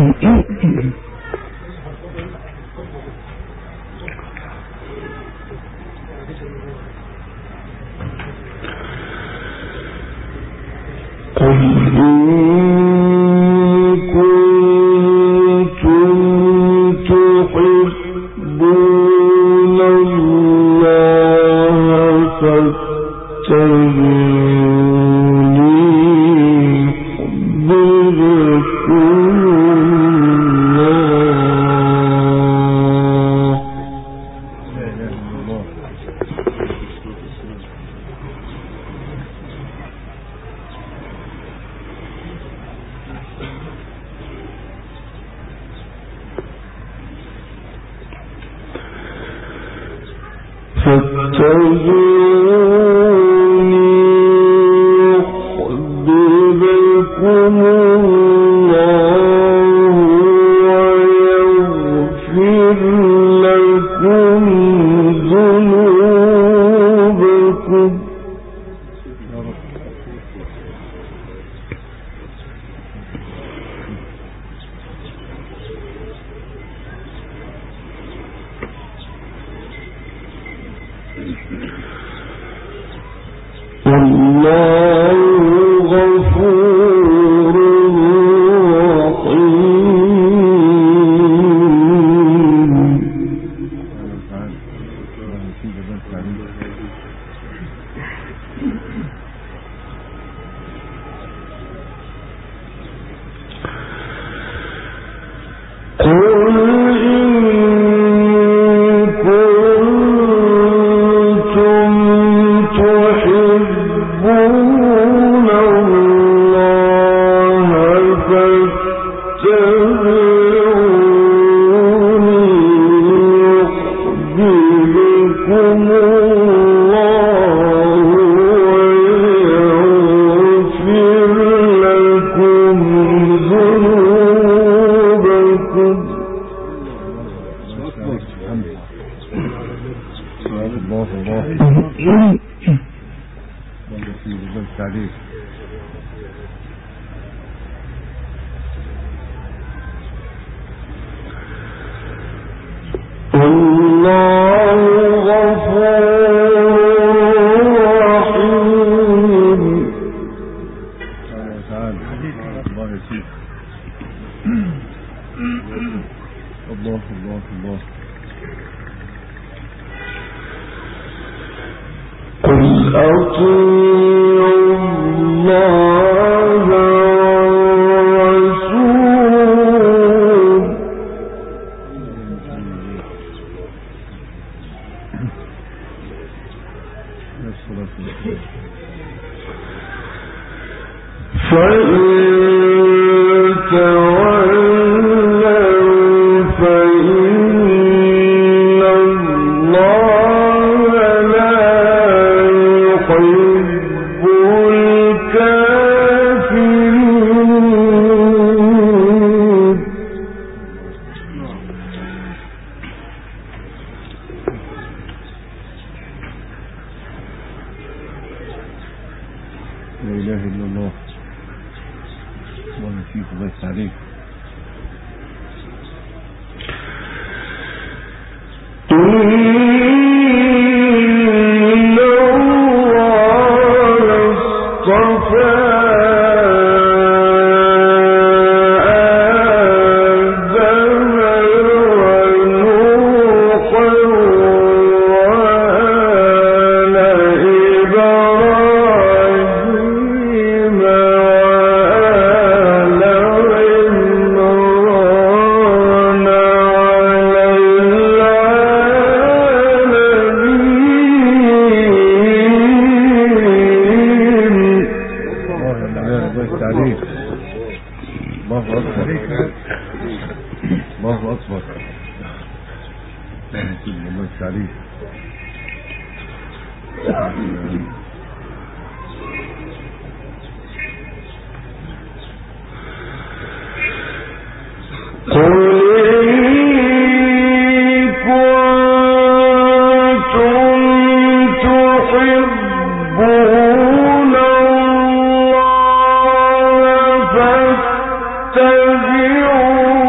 فاتبعوني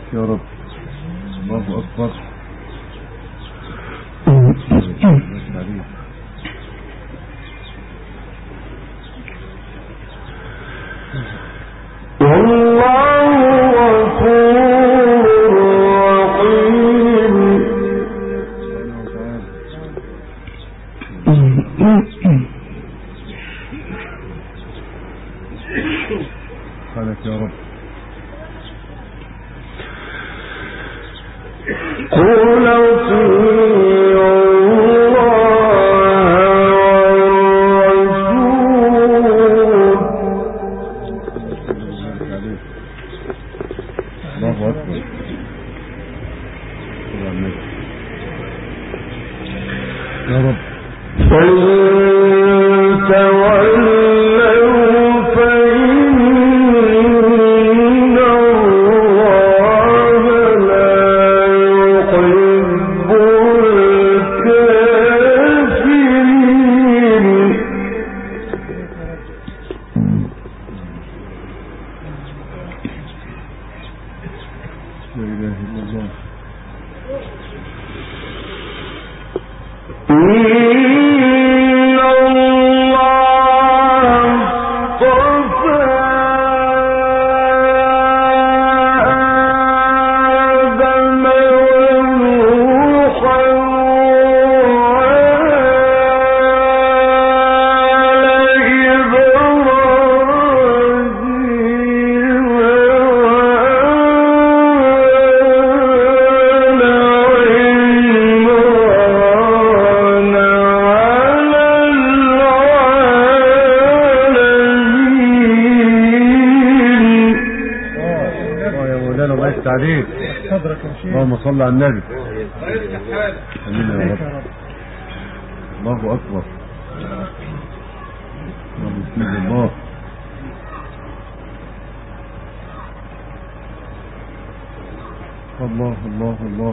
يا رب. الله أكبر. سبحانك يا رب. قل اللهم صل على النبي. امين يا رب. الله اكبر. بسم الله. الله الله الله.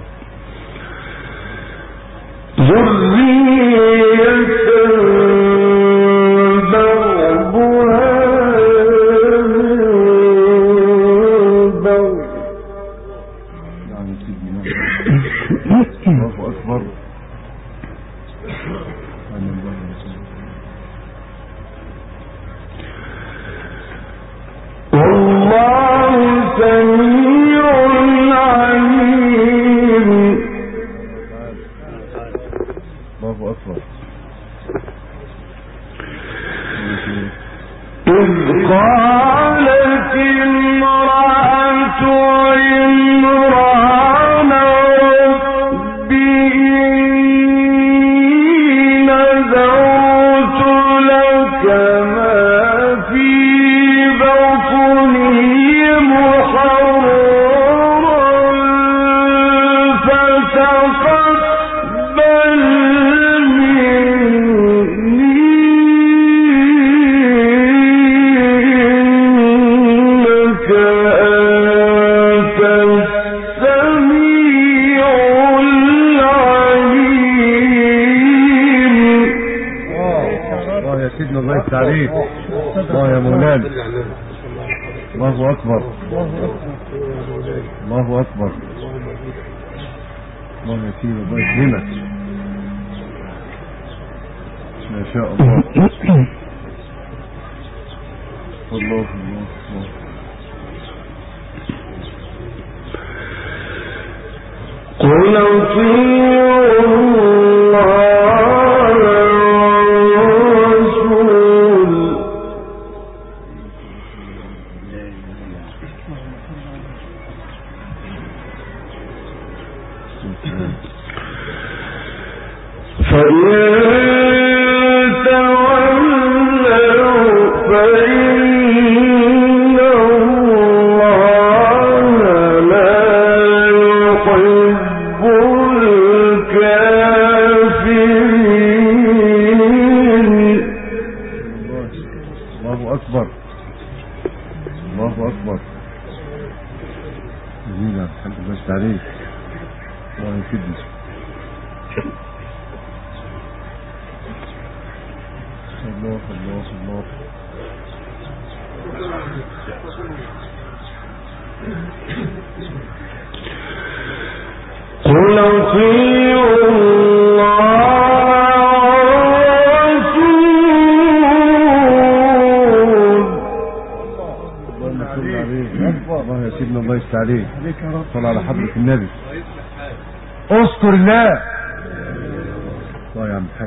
الله يا مولانا. الله اكبر. الله اكبر. الله يا سيدي الله يكرمك. ما شاء الله. الله الله الله. قل اطيعوا الله قل اطيعوا الله يا سيدنا الله يستر عليك. صل على حضرة النبي. اذكر الله. الله يا عم الحاج.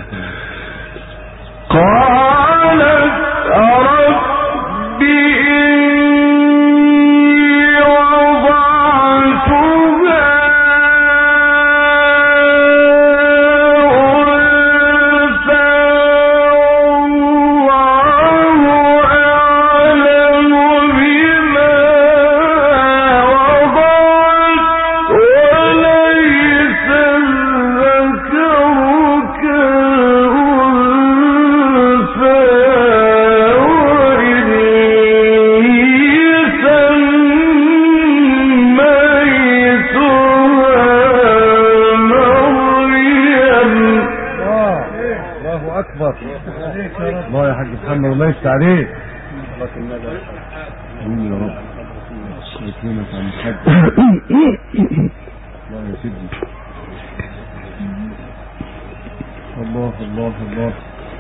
الله يا حاج محمد الله يفتح عليك. امين يا رب. يكرمك يا عم الحاج. الله يا سيدي. الله الله الله.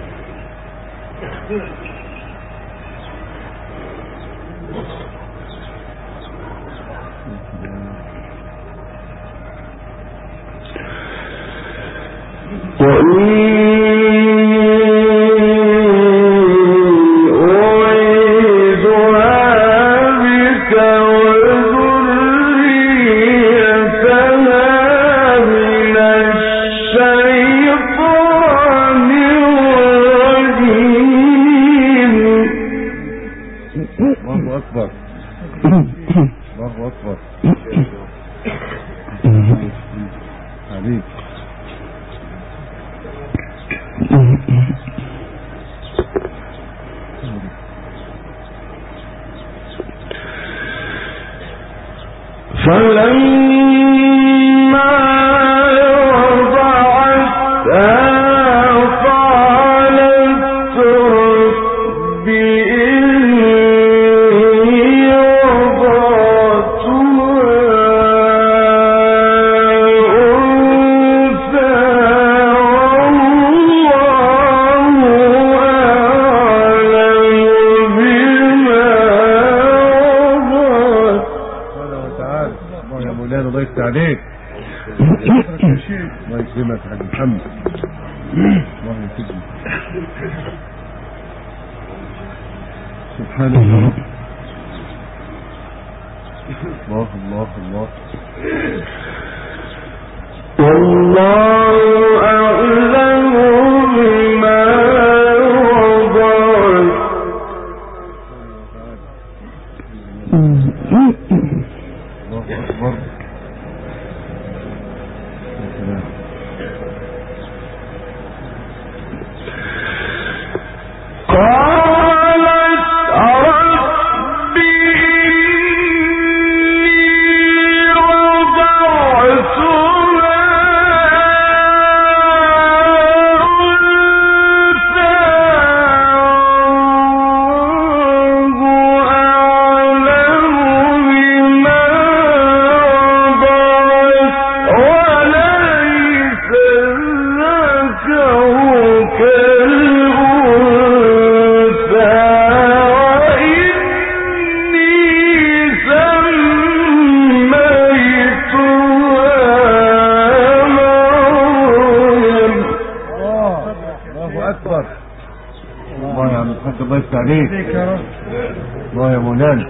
الله يا مولانا.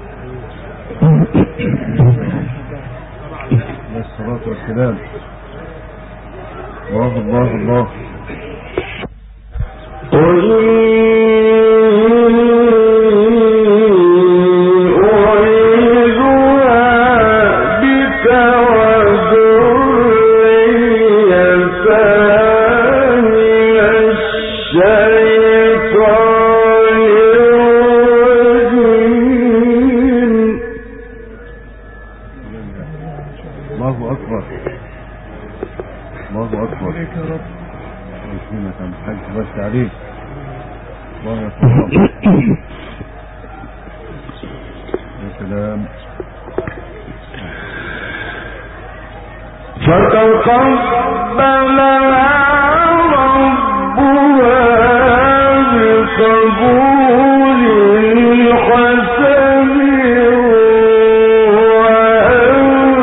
الصلاة والسلام. الله الله الله.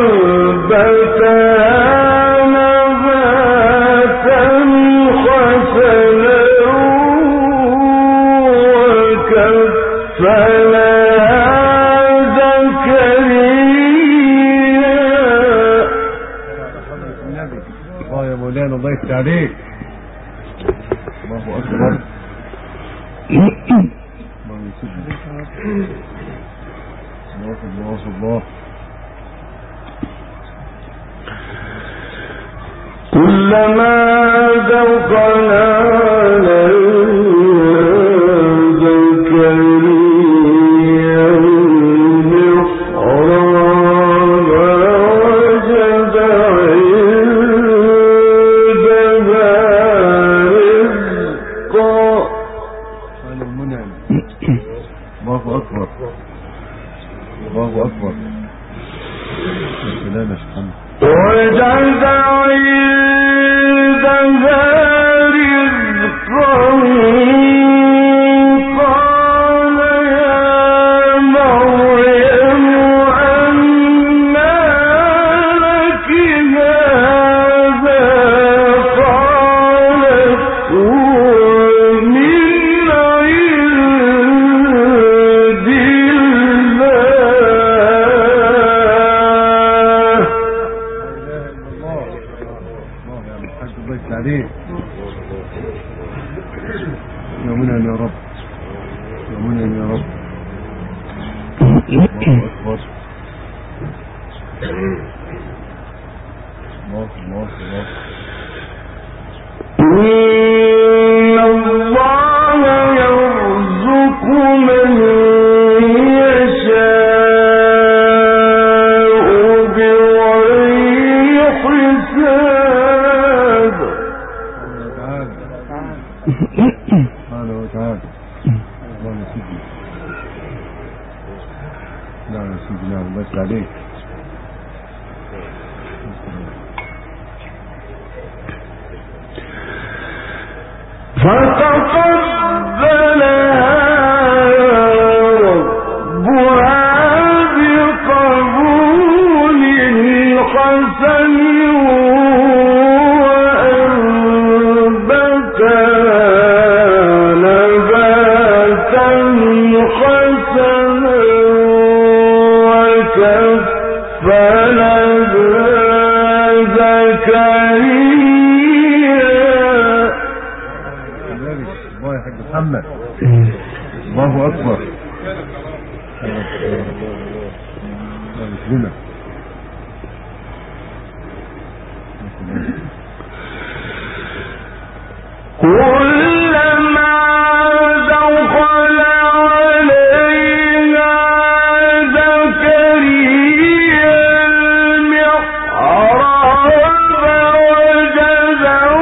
خسر عليك. الله اكبر. الله الله. كلما دخل عليه زكريا المحراب وجد عندها رزقا. الله اكبر. الله اكبر. السلام يا سبحانه. وجد عندها رزقا قال يا مريم أنى لك هذا قالت هو من عند عليه. يومنا يا رب. يومنا يا رب. الله أكبر. الله الله الله. إن الله يرزق من يشاء بغير حساب. سبحانه وتعالى. الله يا سيدي. نعم يا سيدي. نعم الله يسلم عليك. فتقبلها ربها بقبول حسن محمد. الله أكبر. الله كلما دخل عليها زكريا المحراب وجد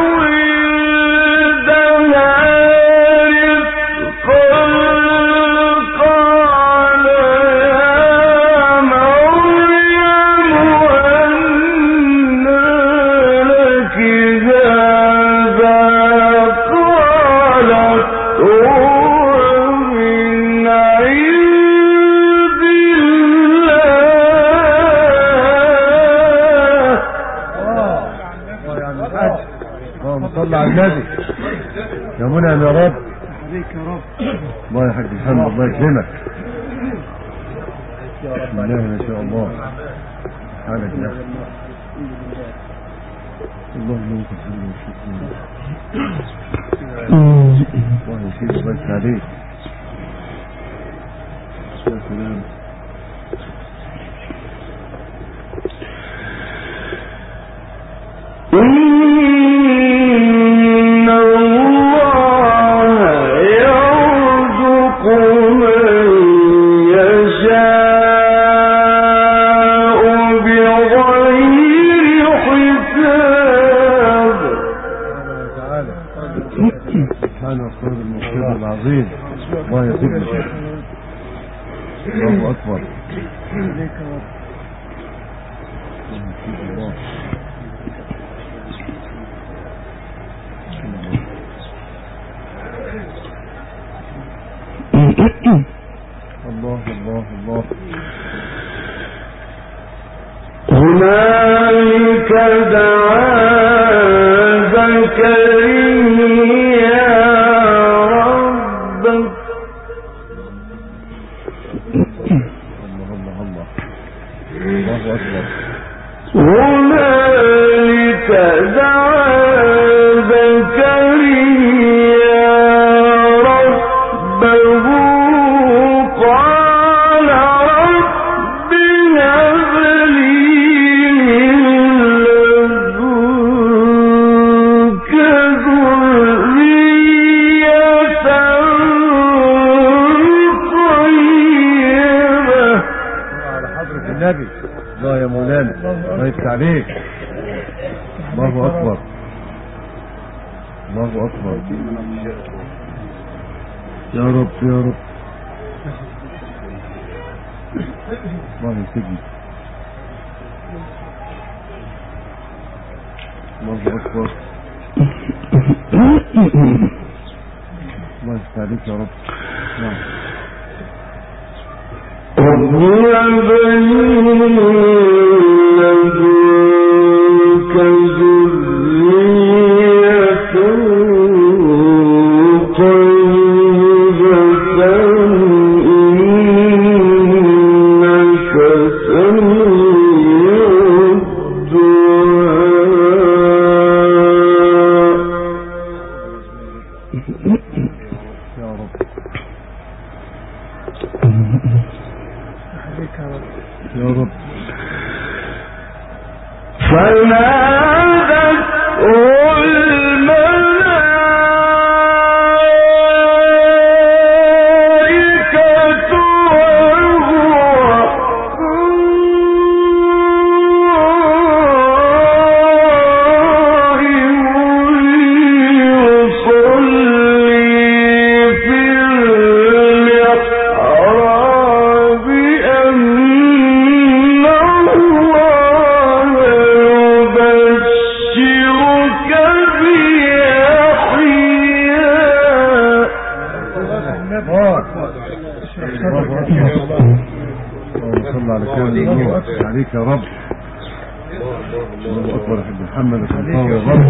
صلى على النبي. يا منعم يا رب. الله يا حاج محمد. الله يكرمك. بسم الله ما شاء الله. حالك يا اخي. اللهم انت الحمد والشكر. الله يا سيدي. الله يسلم عليك. يا سلام. إن الله يرزق من يشاء بغير حساب. سبحانه الصور المقصود العظيم. الله يسلمك. الله أكبر. الله الله الله. هنالك دعا زكريا ربه. الله الله الله. الله أكبر. هنالك دعا أكبر. يا رب يا رب. الله يسجد. الله أكبر. الله يفتح عليك يا رب. نعم. عليك يا رب. الله أكبر. حب محمد الله يا رب.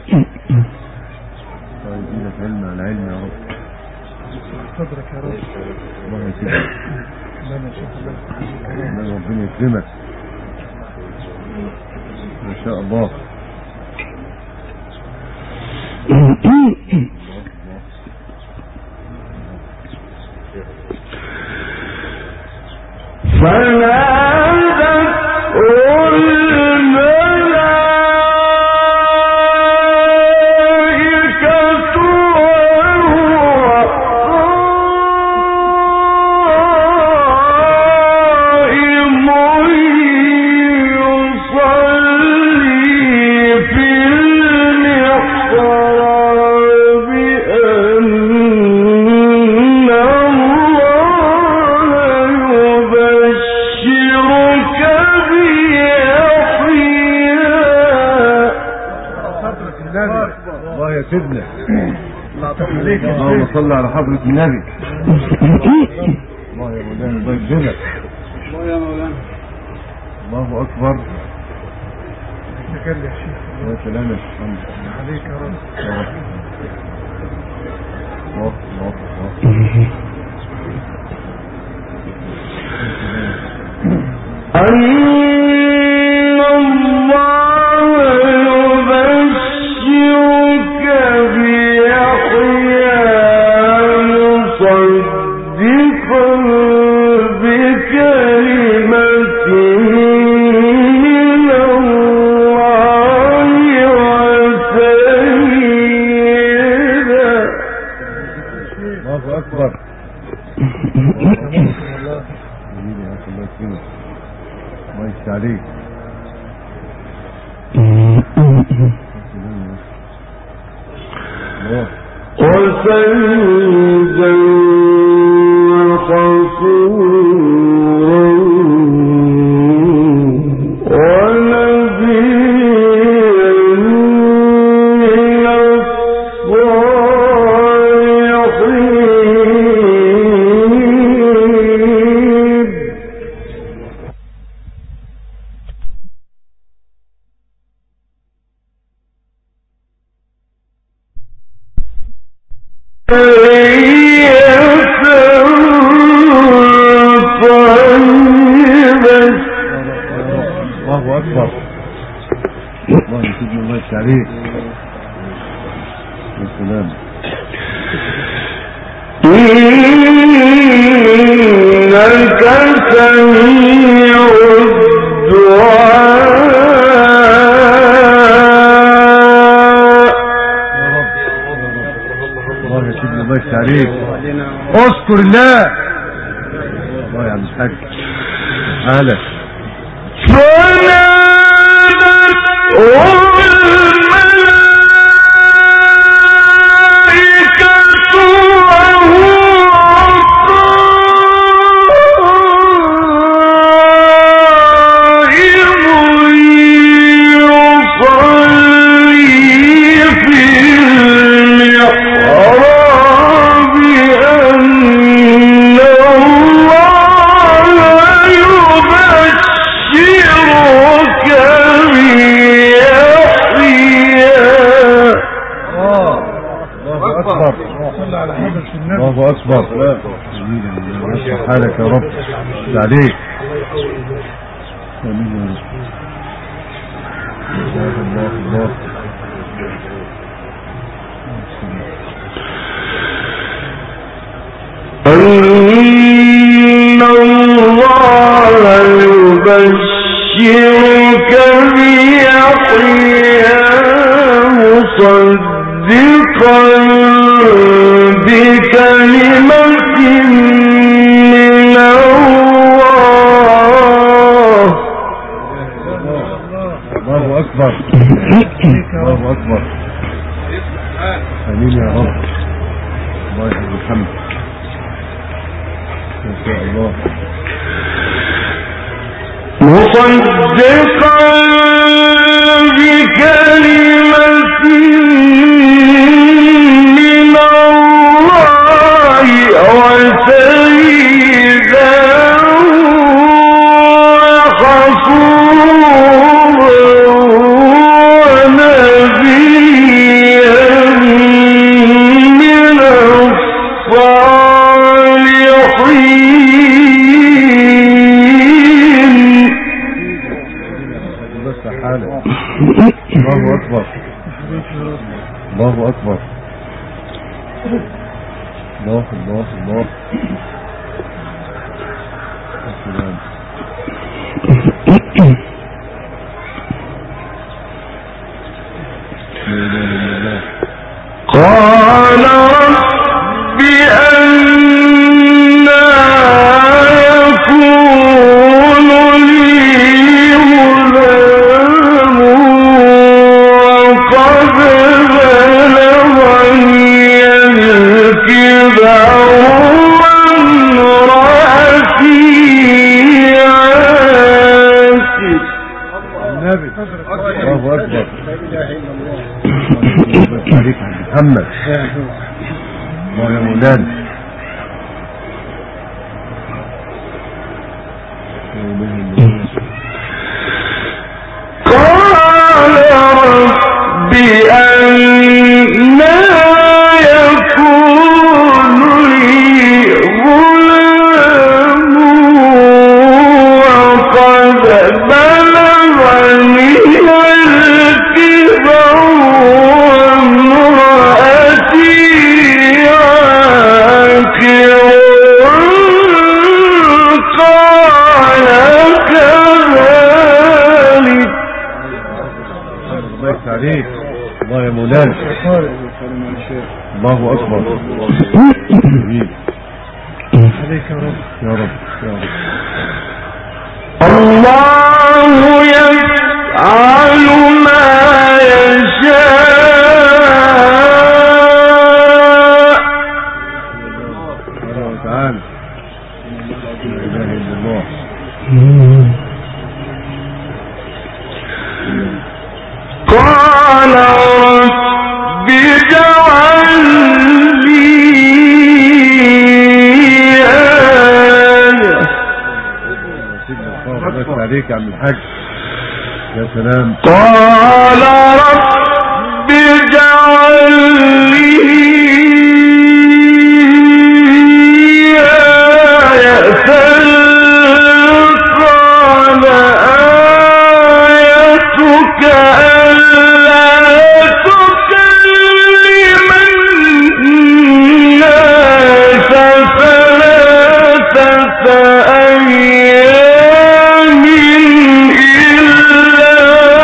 طيب إيدك علم على علم يا رب. صدرك يا رب. الله يسلمك. ربنا يكرمك ما شاء الله. سيدنا اللهم صل على حضرة النبي. الله يا مولانا الله يجزيك. الله يا مولانا. الله أكبر. تكلم يا شيخ. يا سلام يا شيخ عليك يا رب. الله الله عليك. وسيدا وخصورا ونبيا من الصالحين. الله أكبر. الله يسلمك الله يسعدك. يا سلام. إنك سميع الدعاء. الله يسلمك الله يسعدك. اذكر الله. الله يا عم الحاج حالك. فنادت أكبر صلى على حضرة النبي. الله أكبر. يصلح حالك يا رب. عليك. آمين يا رب. الله الله. إن الله يبشرك بيحيى مصدقا بكلمة من الله. الله أكبر. الله أكبر. آمين يا رب. الله يحفظ الحمد. ما شاء الله. مصدقا بكلمة من الله وسيدا وحصورا ونبيا من الصالحين. بس حالك. الله أكبر. الله أكبر. الله الله الله. السلام. قال رب أنى يكون لي غلام وقد بلغني الكبر وامرأتي عاقر. النبي. الله أكبر. بس عليك محمد. الله يا مولانا. قال رب أنى يكون لي غلام وقد بلغني الكبر وامرأتي عاقر. قال كذلك. الله عليك. الله يا مولانا. الله أكبر. جميل. عليك يا رب. يا رب يا رب. الله يفعل ما يشاء. الله تعالى. لا إله إلا الله. قال رب اجعل لي آية. سيدنا الصلاة بس عليك يا عم الحاج. يا سلام. قال رب اجعل لي آية. قال آيتك ألا تكلم الناس ثلاثة أيام إلا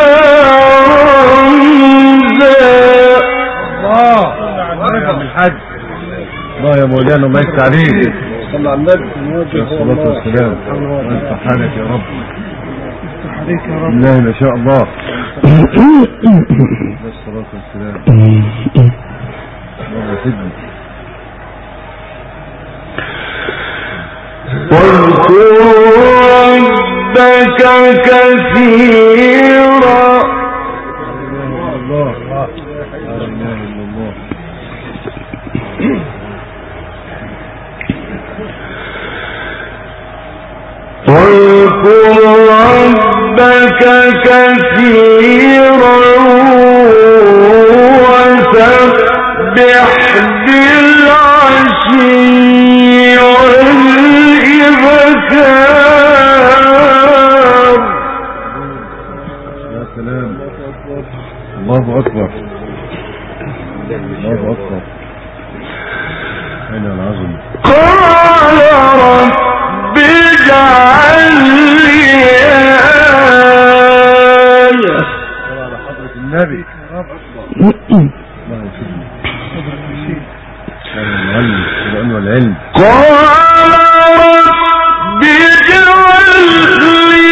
رمزا. الله يا عم الحاج. الله يا مولانا ما يفتح عليك. صلى على النبي. يا الصلاة والسلام. الله يفتح حالك يا رب. عليك يا رب. الله ما شاء الله. يا الصلاة والسلام. الله يسجد. واذكر ربك كثيرا. الله لا إله إلا الله. واذكر ربك كثيرا وسبح بالعشي والإبكار. يا سلام، الله أكبر، الله أكبر، أين العظمة. قال رب اجعل لي آية. على حضرة النبي. الله يسلمك. العلم والعلم. قال رب اجعل لي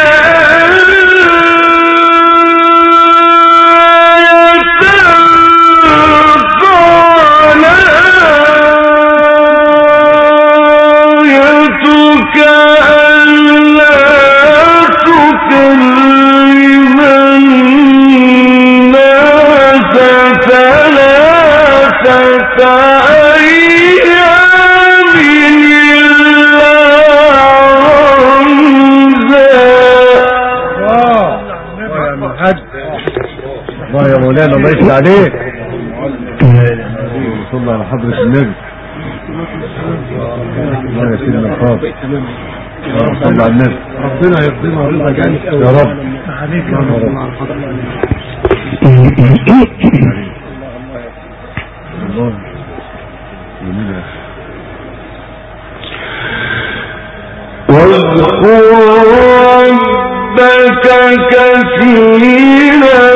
الله يا مولانا، الله يفتح عليك. صلى على حضرة النبي. الله يا سيدنا الفاضل، صلى على النبي. ربنا يقدمها رضا جانب يا رب. عليك يا رب. الله جميل. واذكر ربك كثيرا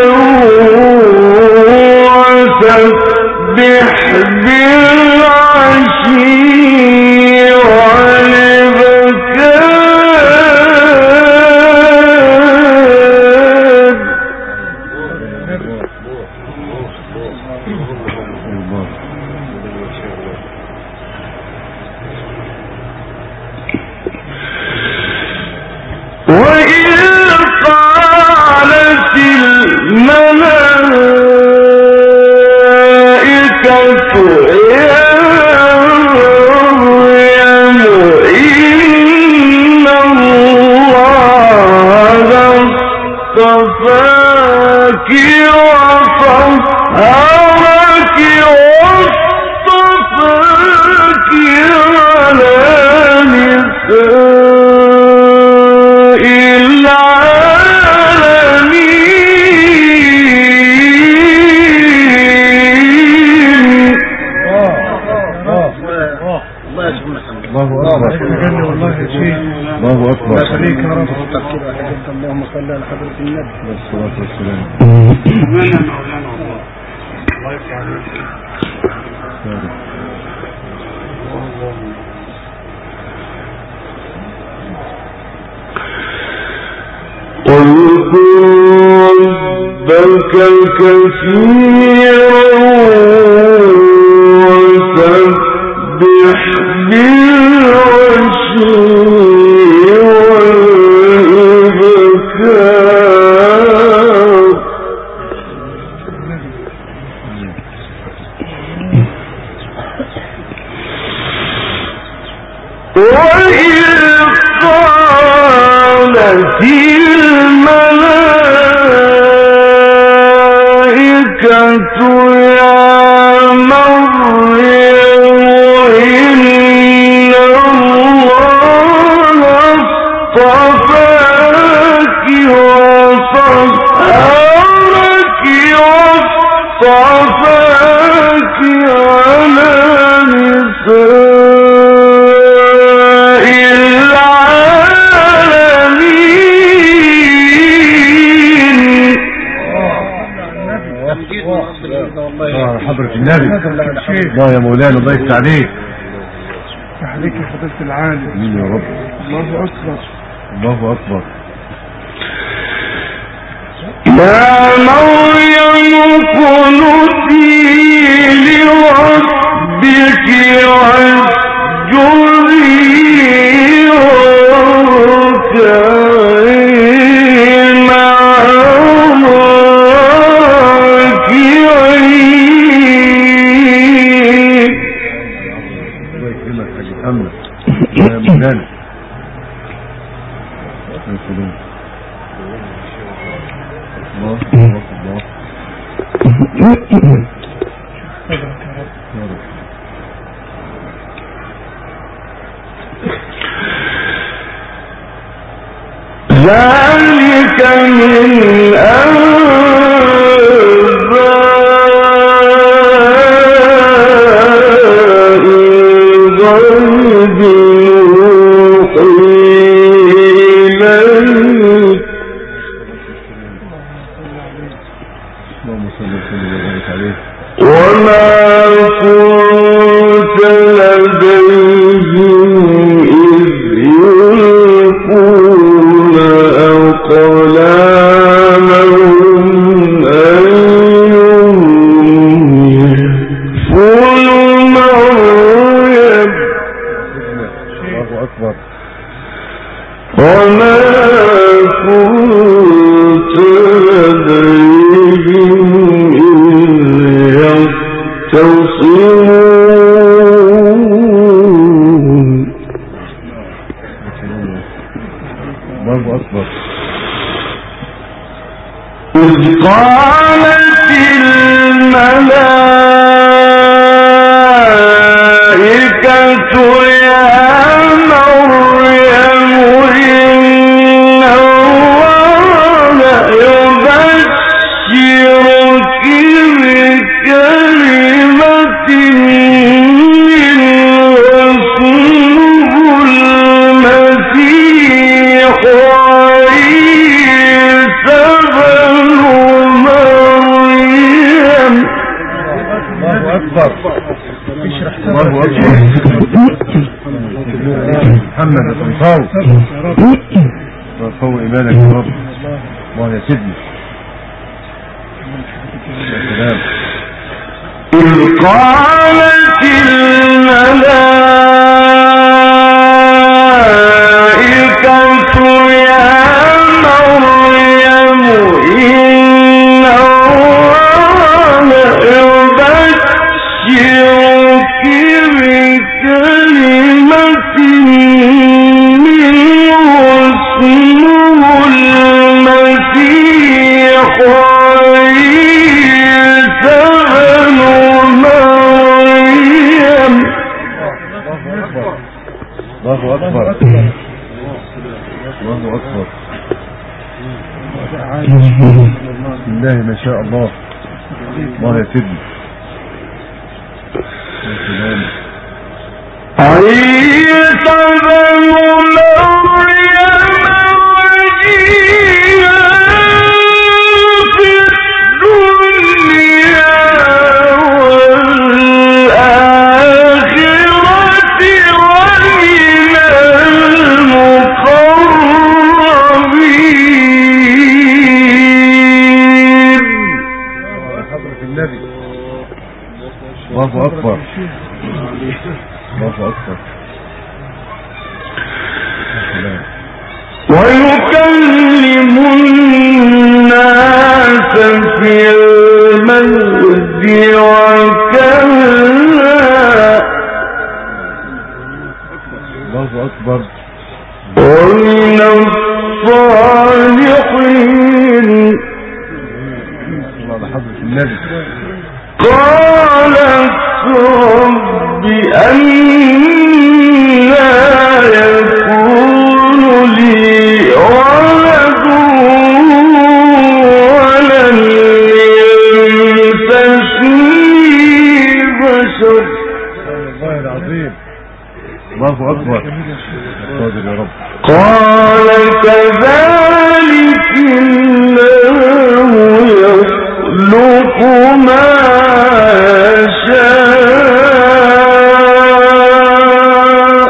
وسبح بالعشي والإبكار. وإذ قالت الملائكة يا مريم إن الله اصطفاك وطهرك واصطفاك على نساء العالمين. الله أكبر، والله يا شيخ. الله أكبر. عليك يا رب. اللهم صل على حضرة النبي. والصلاة والسلام. مولانا والله. الله يفتح عليك. واذكر ربك كثيرا وسبح بالعشي والإبكار. وإذ قالت الملائكة يا مريم إن الله اصطفاك وطهرك واصطفاك على نساء العالمين. حضرة النبي. الله يا مولانا، الله يفتح عليك. عليك يا حضرة العالم. مين يا رب. الله أكبر، الله أكبر. يا مريم قنتي لربك واسجدي واركعي مع الراكعين. الله يكرمك حاج محمد. يا مولانا. يا سلام. الله الله الله. ذلك من أنباء الغيب نوحيه إليك وما كنت لديهم إذ يلقون أقلامهم أيهم يكفل مريم الله أكبر وما كنت لديهم إذ يختصمون الله أكبر إذ قالت الملائكة يا مريم إن الله يبشرك بكلمة منه اسمه المسيح عيسى بن مريم. الله أكبر الله أكبر محمد يا طنطاوي قوي إيمانك يا رب. الله يا سيدنا يا سلام. إذ قالت الملائكة يا مريم إن الله يبشرك بكلمة منه اسمه المسيح عيسى بن مريم. الله أكبر الله أكبر. بسم الله ما شاء الله. الله يا سيدنا يا سلام. عيسى بن مريم وجيها في الدنيا والآخرة ومن المقربين. حضرة النبي. الله أكبر الله أكبر. ويكلم الناس في المهد وكهلا الله أكبر. ومن الصالحين. الله حضرة النبي. قالت رب أنى يكون لي ولد ولم يمسسني بشر. الله العظيم. الله أكبر. قادر يا رب. قال كذلك الله يخلق ما يشاء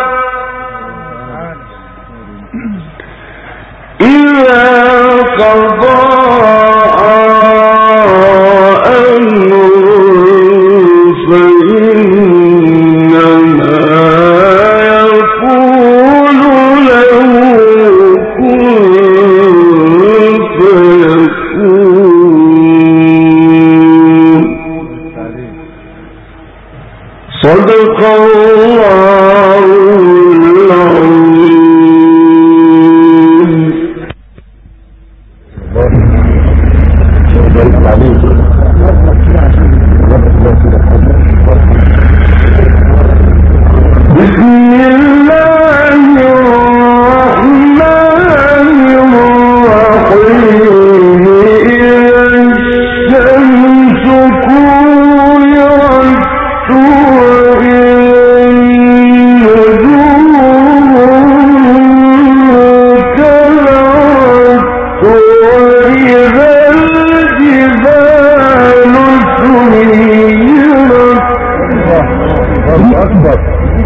إذا قضى أمرا فإنما يقول له كن فيكون. صدق الله العظيم. الله أكبر.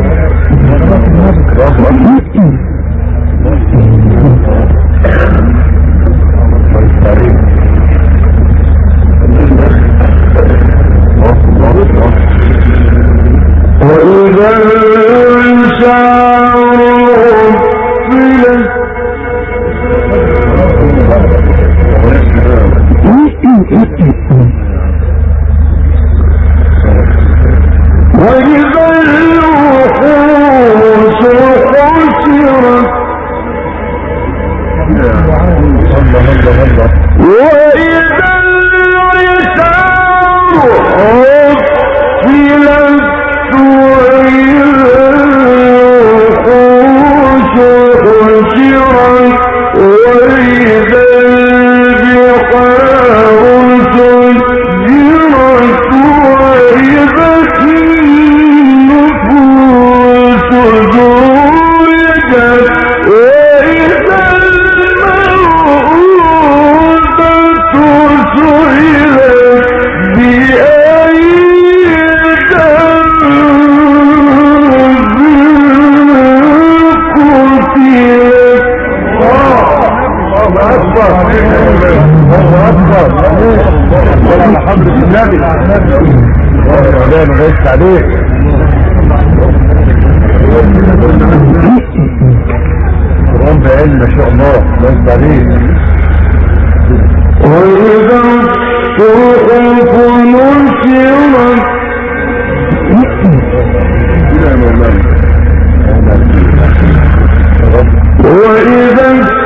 وإذا الشعر وإذا الوحوش حشرت وإذا العشار عطلت وإذا الوحوش حشرت وإذا البحار سجرت وإذا النفوس زوجت وإذا الموءودة سئلت بأي الله أكبر. صلى على حضرة النبي. الله يعلم ويسع عليك. القرآن بعلم ما شاء الله. الله يسع عليك. وإذا الصحف نشرت وإذا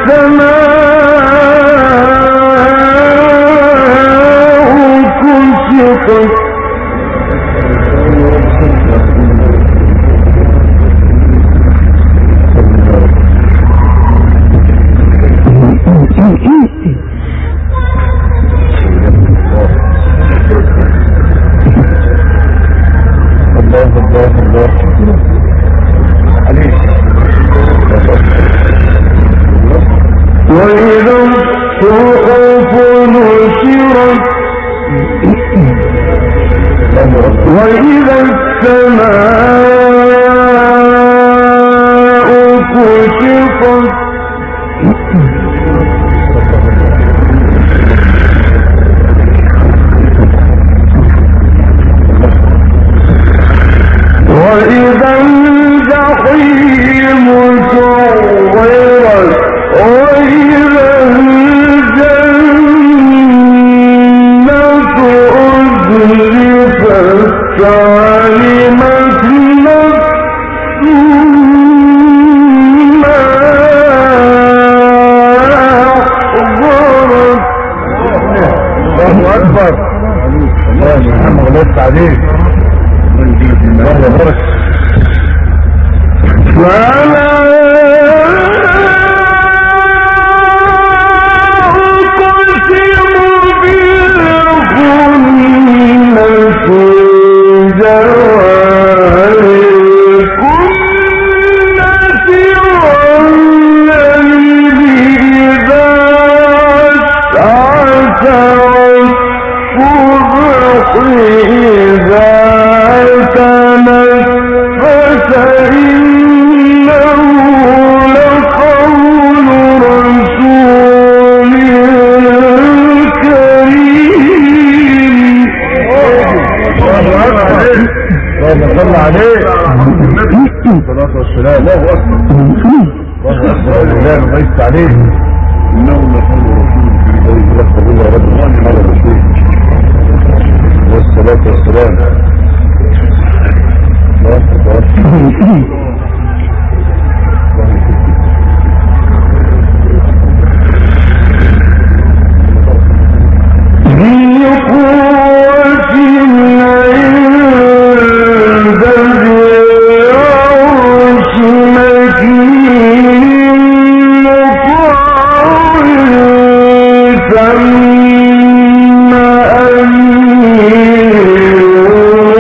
السماء كشطت وإذا الصحف نشرت وإذا السماء كشطت وإذا الجحيم سعرت وإذا الجنة أزلفت علمت نفس ما أحضرت. الله أكبر. الله محمد الله يسع عليك. الله يبارك. فلا أقسم بالخنس الجوار الكنس والليل إذا عسعس والصبح إذا تنفس إنه لقول رسول كريم. اللهم صل عليه. الصلاة والسلام. الله أكبر. الله أكبر. الله يسع عليك. إنه لقول رسول كريم. يا رب على رسول والصلاة والسلام. الله أكبر. ثم أمين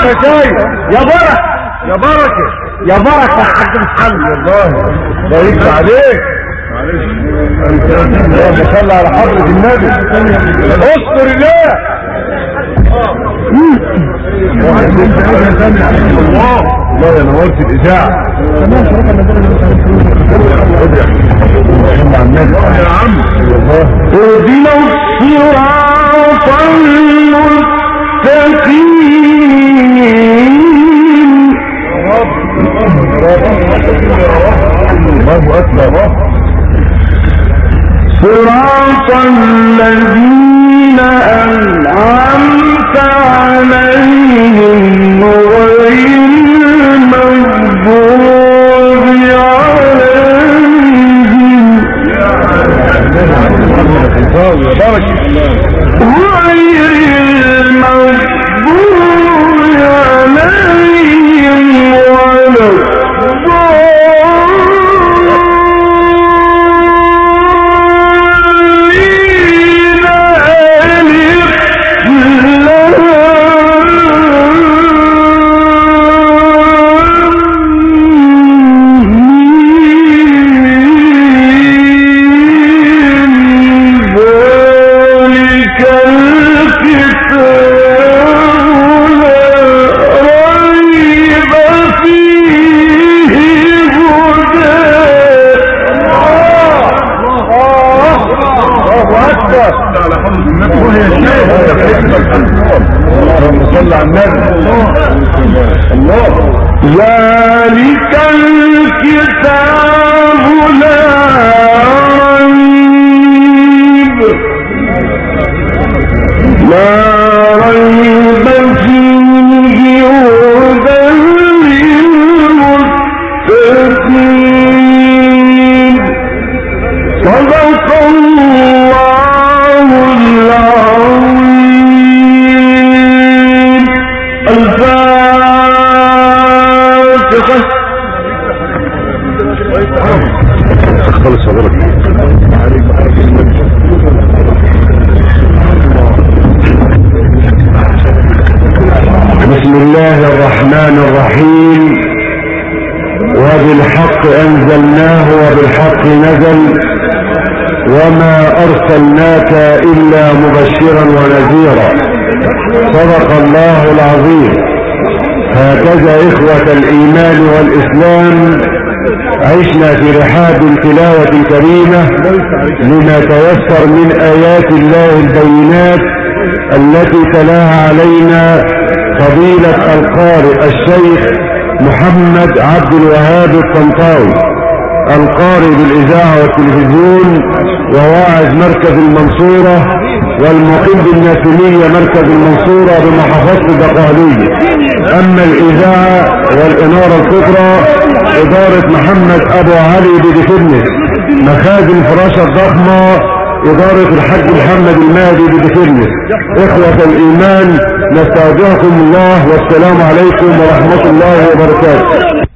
يا شايف يا بركه يا بركه يا بركه يا حاج محمد والله بارك عليك اللهم صل على حضرة النبي اذكر الله الله يا نورت الاذاعه يا عم اهدنا الصراط المستقيم الله اكبر صراط الذين أنعمت عليهم غير المغضوب عليهم ذلك الكتاب لا ريب فيه هدى للمتقين صدق الله العظيم الفاتحة خلص صبرك بسم الله الرحمن الرحيم وبالحق أنزلناه وبالحق نزل وما أرسلناك إلا مبشرا ونذيرا صدق الله العظيم. هكذا إخوة الإيمان والإسلام عشنا في رحاب التلاوة الكريمة لما تيسر من آيات الله البينات التي تلاها علينا فضيلة القارئ الشيخ محمد عبد الوهاب الطنطاوي القارئ بالإذاعة والتلفزيون وواعظ مركز المنصورة والمقيم بالناسمية مركز المنصورة بمحافظة الدقهلية. أما الإذاعة والإنارة الكبرى إدارة محمد أبو علي بدفنس. مخازن فراشة الضخمة إدارة الحاج محمد المهدي بدفنس. إخوة الإيمان نستودعكم الله والسلام عليكم ورحمة الله وبركاته.